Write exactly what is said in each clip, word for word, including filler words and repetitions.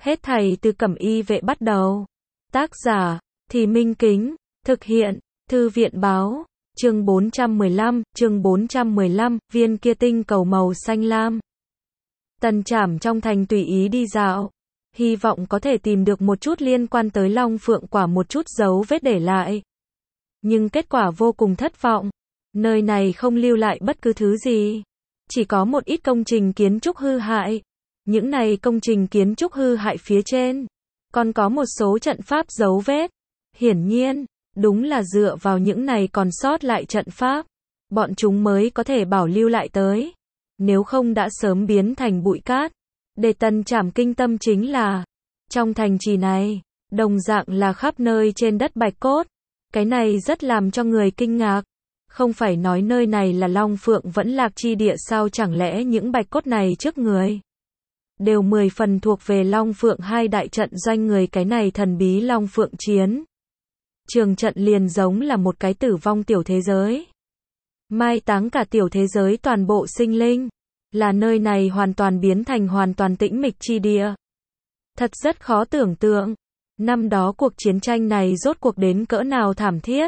Hết thảy từ Cẩm Y vệ bắt đầu. Tác giả, Thì Minh Kính, thực hiện, Thư viện báo, chương bốn trăm mười lăm, chương bốn trăm mười lăm, viên kia tinh cầu màu xanh lam. Tần Trảm trong thành tùy ý đi dạo, hy vọng có thể tìm được một chút liên quan tới Long Phượng Quả, một chút dấu vết để lại. Nhưng kết quả vô cùng thất vọng, nơi này không lưu lại bất cứ thứ gì, chỉ có một ít công trình kiến trúc hư hại. Những này công trình kiến trúc hư hại phía trên, còn có một số trận pháp dấu vết. Hiển nhiên, đúng là dựa vào những này còn sót lại trận pháp, bọn chúng mới có thể bảo lưu lại tới. Nếu không đã sớm biến thành bụi cát. Để Tần Trảm kinh tâm chính là, trong thành trì này, đồng dạng là khắp nơi trên đất bạch cốt. Cái này rất làm cho người kinh ngạc. Không phải nói nơi này là Long Phượng Vẫn Lạc chi địa sao, chẳng lẽ những bạch cốt này trước người đều mười phần thuộc về Long Phượng hai đại trận doanh người, cái này thần bí Long Phượng chiến trường trận liền giống là một cái tử vong tiểu thế giới, mai táng cả tiểu thế giới toàn bộ sinh linh, là nơi này hoàn toàn biến thành hoàn toàn tĩnh mịch chi địa. Thật rất khó tưởng tượng, năm đó cuộc chiến tranh này rốt cuộc đến cỡ nào thảm thiết.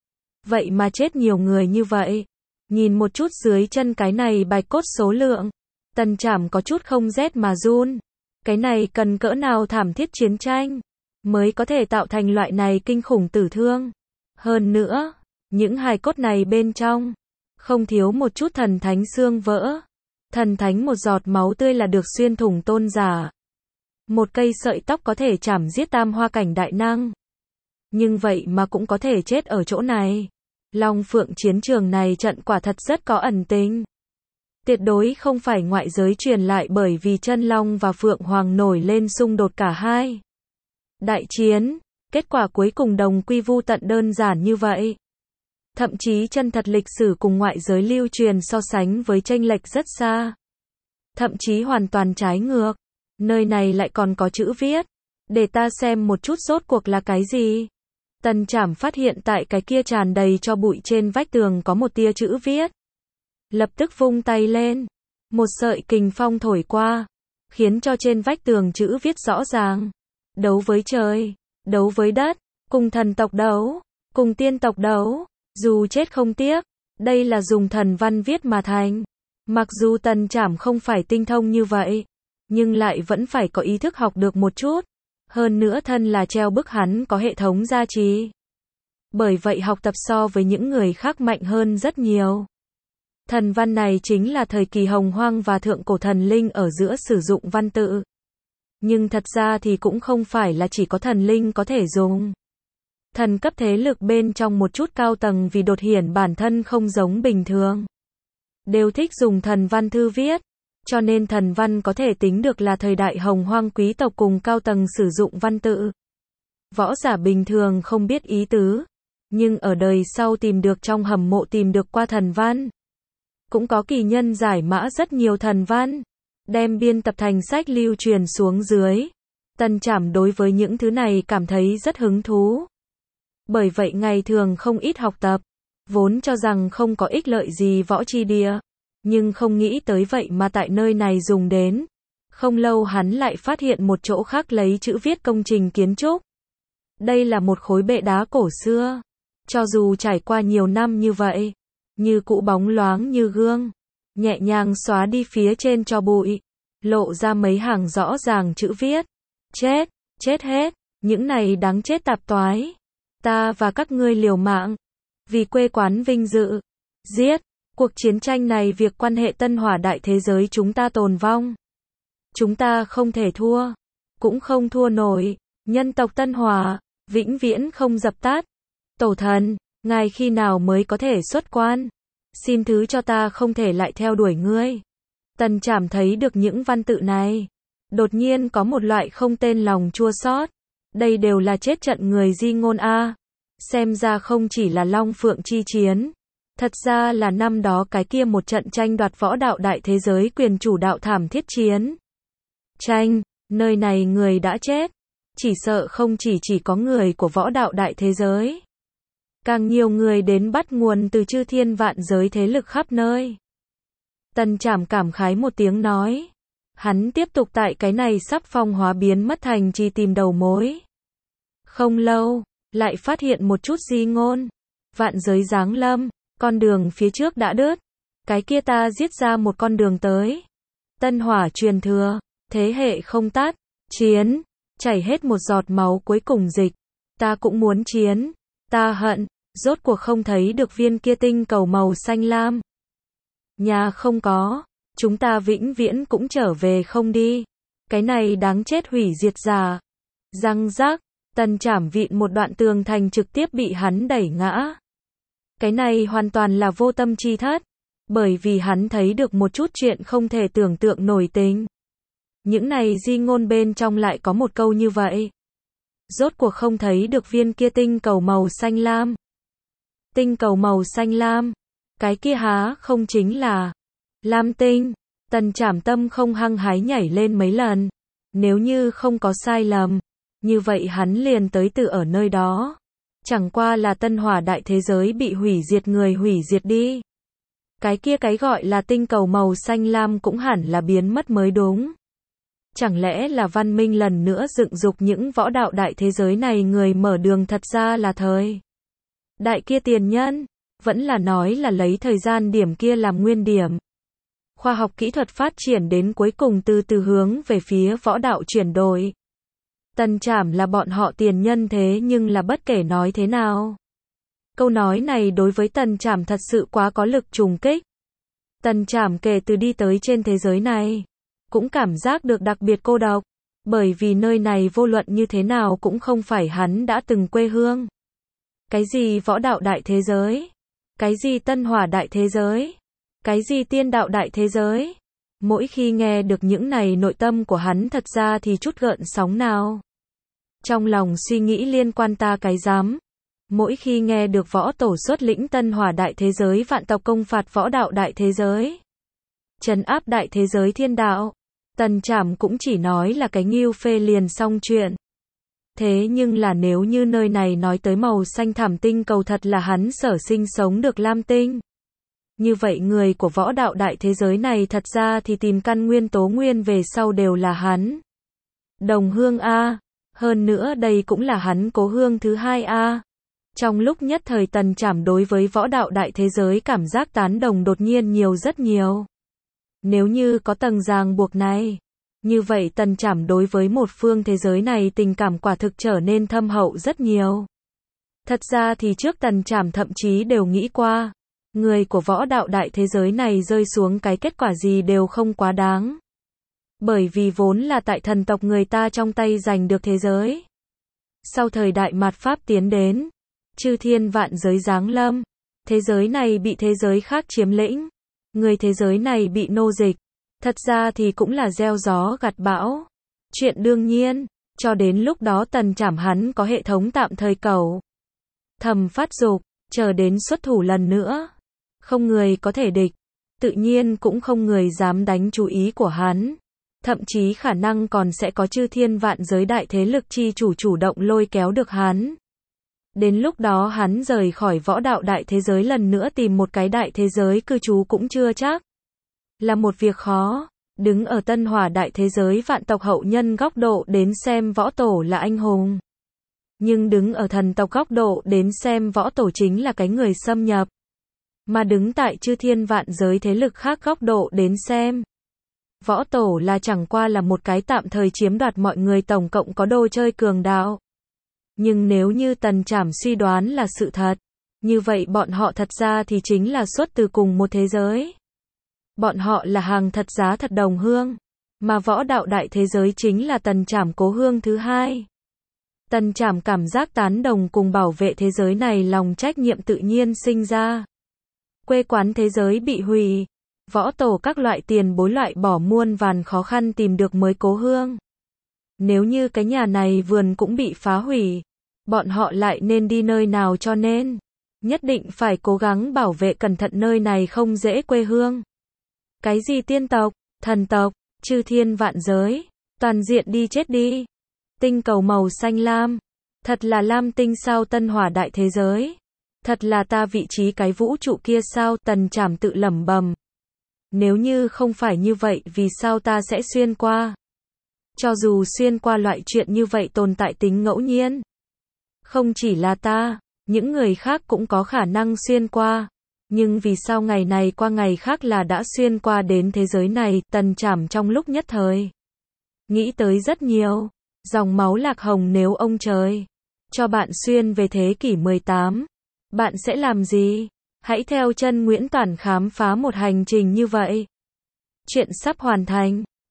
Vậy mà chết nhiều người như vậy. Nhìn một chút dưới chân cái này bạch cốt số lượng, Tần Trảm có chút không rét mà run. Cái này cần cỡ nào thảm thiết chiến tranh mới có thể tạo thành loại này kinh khủng tử thương. Hơn nữa, những hài cốt này bên trong không thiếu một chút thần thánh xương vỡ. Thần thánh một giọt máu tươi là được xuyên thủng tôn giả. Một cây sợi tóc có thể chảm giết tam hoa cảnh đại năng. Nhưng vậy mà cũng có thể chết ở chỗ này. Long Phượng chiến trường này trận quả thật rất có ẩn tình. Tuyệt đối không phải ngoại giới truyền lại bởi vì chân Long và Phượng Hoàng nổi lên xung đột cả hai. Đại chiến, kết quả cuối cùng đồng quy vu tận đơn giản như vậy. Thậm chí chân thật lịch sử cùng ngoại giới lưu truyền so sánh với chênh lệch rất xa. Thậm chí hoàn toàn trái ngược. Nơi này lại còn có chữ viết. Để ta xem một chút rốt cuộc là cái gì. Tần Trảm phát hiện tại cái kia tràn đầy cho bụi trên vách tường có một tia chữ viết. Lập tức vung tay lên. Một sợi kình phong thổi qua, khiến cho trên vách tường chữ viết rõ ràng. Đấu với trời, đấu với đất, cùng thần tộc đấu, cùng tiên tộc đấu, dù chết không tiếc. Đây là dùng thần văn viết mà thành. Mặc dù Tần Trảm không phải tinh thông như vậy, nhưng lại vẫn phải có ý thức học được một chút. Hơn nữa thân là treo bức hắn có hệ thống gia trì. Bởi vậy học tập so với những người khác mạnh hơn rất nhiều. Thần văn này chính là thời kỳ hồng hoang và thượng cổ thần linh ở giữa sử dụng văn tự. Nhưng thật ra thì cũng không phải là chỉ có thần linh có thể dùng. Thần cấp thế lực bên trong một chút cao tầng vì đột hiển bản thân không giống bình thường, đều thích dùng thần văn thư viết. Cho nên thần văn có thể tính được là thời đại hồng hoang quý tộc cùng cao tầng sử dụng văn tự. Võ giả bình thường không biết ý tứ, nhưng ở đời sau tìm được trong hầm mộ tìm được qua thần văn. Cũng có kỳ nhân giải mã rất nhiều thần văn, đem biên tập thành sách lưu truyền xuống dưới. Tần Trảm đối với những thứ này cảm thấy rất hứng thú. Bởi vậy ngày thường không ít học tập, vốn cho rằng không có ích lợi gì võ chi địa. Nhưng không nghĩ tới vậy mà tại nơi này dùng đến. Không lâu hắn lại phát hiện một chỗ khác lấy chữ viết công trình kiến trúc. Đây là một khối bệ đá cổ xưa. Cho dù trải qua nhiều năm như vậy, như cũ bóng loáng như gương, nhẹ nhàng xóa đi phía trên tro bụi, lộ ra mấy hàng rõ ràng chữ viết. Chết, chết hết, những này đáng chết tạp toái. Ta và các ngươi liều mạng, vì quê quán vinh dự, giết. Cuộc chiến tranh này việc quan hệ tân hỏa đại thế giới chúng ta tồn vong. Chúng ta không thể thua, cũng không thua nổi. Nhân tộc tân hỏa, vĩnh viễn không dập tắt. Tổ thần, ngài khi nào mới có thể xuất quan? Xin thứ cho ta không thể lại theo đuổi ngươi. Tần Trảm thấy được những văn tự này, đột nhiên có một loại không tên lòng chua xót. Đây đều là chết trận người di ngôn a. Xem ra không chỉ là Long Phượng chi chiến. Thật ra là năm đó cái kia một trận tranh đoạt võ đạo đại thế giới quyền chủ đạo thảm thiết chiến tranh, nơi này người đã chết. Chỉ sợ không chỉ chỉ có người của võ đạo đại thế giới. Càng nhiều người đến bắt nguồn từ chư thiên vạn giới thế lực khắp nơi. Tần Trảm cảm khái một tiếng nói. Hắn tiếp tục tại cái này sắp phong hóa biến mất thành trì tìm đầu mối. Không lâu, lại phát hiện một chút di ngôn. Vạn giới giáng lâm, con đường phía trước đã đứt. Cái kia ta giết ra một con đường tới. Tân hỏa truyền thừa, thế hệ không tắt, chiến, chảy hết một giọt máu cuối cùng dịch. Ta cũng muốn chiến, ta hận, rốt cuộc không thấy được viên kia tinh cầu màu xanh lam. Nhà không có, chúng ta vĩnh viễn cũng trở về không đi. Cái này đáng chết hủy diệt giả. Răng rác, Tần Trảm vịn một đoạn tường thành trực tiếp bị hắn đẩy ngã. Cái này hoàn toàn là vô tâm chi thất. Bởi vì hắn thấy được một chút chuyện không thể tưởng tượng nổi tính. Những này di ngôn bên trong lại có một câu như vậy. Rốt cuộc không thấy được viên kia tinh cầu màu xanh lam. Tinh cầu màu xanh lam. Cái kia há không chính là Lam tinh. Tần Trảm tâm không hăng hái nhảy lên mấy lần. Nếu như không có sai lầm, như vậy hắn liền tới từ ở nơi đó. Chẳng qua là tân hỏa đại thế giới bị hủy diệt người hủy diệt đi. Cái kia cái gọi là tinh cầu màu xanh lam cũng hẳn là biến mất mới đúng. Chẳng lẽ là văn minh lần nữa dựng dục những võ đạo đại thế giới này người mở đường thật ra là thời đại kia tiền nhân, vẫn là nói là lấy thời gian điểm kia làm nguyên điểm. Khoa học kỹ thuật phát triển đến cuối cùng từ từ hướng về phía võ đạo chuyển đổi. Tần Trảm là bọn họ tiền nhân thế nhưng là bất kể nói thế nào. Câu nói này đối với Tần Trảm thật sự quá có lực trùng kích. Tần Trảm kể từ đi tới trên thế giới này, cũng cảm giác được đặc biệt cô độc, bởi vì nơi này vô luận như thế nào cũng không phải hắn đã từng quê hương. Cái gì võ đạo đại thế giới? Cái gì tân hỏa đại thế giới? Cái gì tiên đạo đại thế giới? Mỗi khi nghe được những này nội tâm của hắn thật ra thì chút gợn sóng nào. Trong lòng suy nghĩ liên quan ta cái dám. Mỗi khi nghe được võ tổ xuất lĩnh tân hỏa đại thế giới vạn tộc công phạt võ đạo đại thế giới, trấn áp đại thế giới thiên đạo, Tần Trảm cũng chỉ nói là cái nghiêu phê liền xong chuyện. Thế nhưng là nếu như nơi này nói tới màu xanh thảm tinh cầu thật là hắn sở sinh sống được Lam tinh. Như vậy người của võ đạo đại thế giới này thật ra thì tìm căn nguyên tố nguyên về sau đều là hắn. Đồng hương A. Hơn nữa đây cũng là hắn cố hương thứ hai A. Trong lúc nhất thời Tần Trảm đối với võ đạo đại thế giới cảm giác tán đồng đột nhiên nhiều rất nhiều. Nếu như có tầng ràng buộc này, như vậy Tần Trảm đối với một phương thế giới này tình cảm quả thực trở nên thâm hậu rất nhiều. Thật ra thì trước Tần Trảm thậm chí đều nghĩ qua, người của võ đạo đại thế giới này rơi xuống cái kết quả gì đều không quá đáng. Bởi vì vốn là tại thần tộc người ta trong tay giành được thế giới. Sau thời đại mạt Pháp tiến đến, chư thiên vạn giới giáng lâm, thế giới này bị thế giới khác chiếm lĩnh, người thế giới này bị nô dịch, thật ra thì cũng là gieo gió gặt bão. Chuyện đương nhiên, cho đến lúc đó Tần Trảm hắn có hệ thống tạm thời cầu thầm phát dục, chờ đến xuất thủ lần nữa, không người có thể địch, tự nhiên cũng không người dám đánh chú ý của hắn. Thậm chí khả năng còn sẽ có chư thiên vạn giới đại thế lực chi chủ chủ động lôi kéo được hắn. Đến lúc đó hắn rời khỏi võ đạo đại thế giới lần nữa tìm một cái đại thế giới cư trú cũng chưa chắc. Là một việc khó, đứng ở tân hỏa đại thế giới vạn tộc hậu nhân góc độ đến xem võ tổ là anh hùng. Nhưng đứng ở thần tộc góc độ đến xem võ tổ chính là cái người xâm nhập. Mà đứng tại chư thiên vạn giới thế lực khác góc độ đến xem, võ tổ là chẳng qua là một cái tạm thời chiếm đoạt mọi người tổng cộng có đồ chơi cường đạo. Nhưng nếu như Tần Trảm suy đoán là sự thật, như vậy bọn họ thật ra thì chính là xuất từ cùng một thế giới. Bọn họ là hàng thật giá thật đồng hương, mà võ đạo đại thế giới chính là Tần Trảm cố hương thứ hai. Tần Trảm cảm giác tán đồng cùng bảo vệ thế giới này lòng trách nhiệm tự nhiên sinh ra. Quê quán thế giới bị hủy, võ tổ các loại tiền bối loại bỏ muôn vàn khó khăn tìm được mới cố hương. Nếu như cái nhà này vườn cũng bị phá hủy, bọn họ lại nên đi nơi nào cho nên? Nhất định phải cố gắng bảo vệ cẩn thận nơi này không dễ quê hương. Cái gì tiên tộc, thần tộc, chư thiên vạn giới, toàn diện đi chết đi. Tinh cầu màu xanh lam, thật là lam tinh sao tân hỏa đại thế giới. Thật là ta vị trí cái vũ trụ kia sao Tần Trảm tự lẩm bẩm. Nếu như không phải như vậy vì sao ta sẽ xuyên qua? Cho dù xuyên qua loại chuyện như vậy tồn tại tính ngẫu nhiên. Không chỉ là ta, những người khác cũng có khả năng xuyên qua. Nhưng vì sao ngày này qua ngày khác là đã xuyên qua đến thế giới này, Tần Trảm trong lúc nhất thời. Nghĩ tới rất nhiều. Dòng máu lạc hồng nếu ông trời cho bạn xuyên về thế kỷ mười tám, bạn sẽ làm gì? Hãy theo chân Nguyễn Toản khám phá một hành trình như vậy. Chuyện sắp hoàn thành.